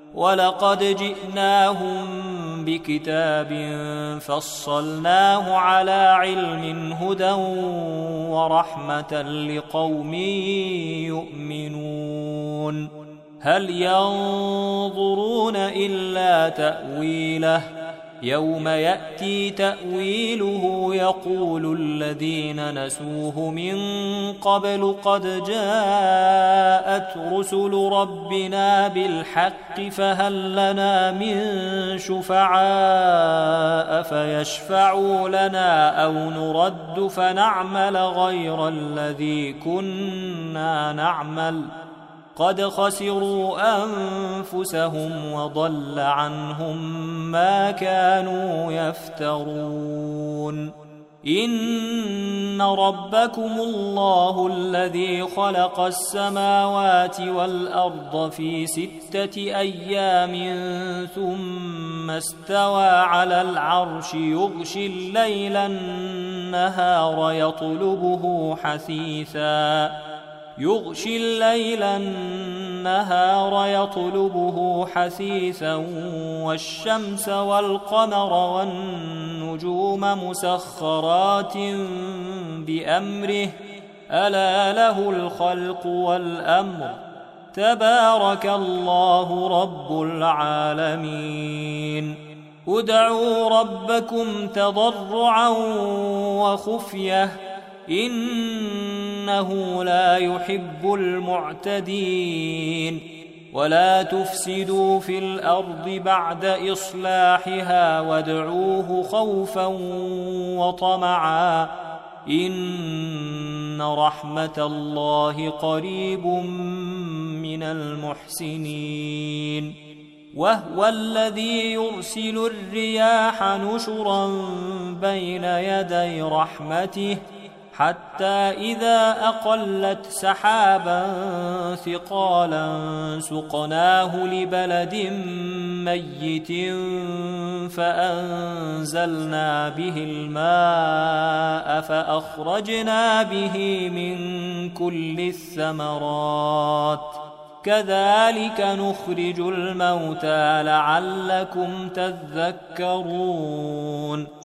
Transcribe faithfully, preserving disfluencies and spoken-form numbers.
ولقد جئناهم بكتاب فصلناه على علم هدى ورحمة لقوم يؤمنون هل ينظرون إلا تأويله يوم يأتي تأويله يقول الذين نسوه من قبل قد جاءت رسل ربنا بالحق فهل لنا من شفعاء فيشفعوا لنا أو نرد فنعمل غير الذي كنا نعمل قد خسروا أنفسهم وضل عنهم ما كانوا يفترون إن ربكم الله الذي خلق السماوات والأرض في ستة أيام ثم استوى على العرش يغشي الليل النهار يطلبه حثيثا يغشي الليل النهار يطلبه حثيثا والشمس والقمر والنجوم مسخرات بأمره ألا له الخلق والأمر تبارك الله رب العالمين ادعوا ربكم تضرعا وخفية إنه لا يحب المعتدين ولا تفسدوا في الأرض بعد إصلاحها وادعوه خوفا وطمعا إن رحمة الله قريب من المحسنين وهو الذي يرسل الرياح نشرا بين يدي رحمته حتى إذا أقلت سحابا ثقالا سقناه لبلد ميت فأنزلنا به الماء فأخرجنا به من كل الثمرات كذلك نخرج الموتى لعلكم تذكرون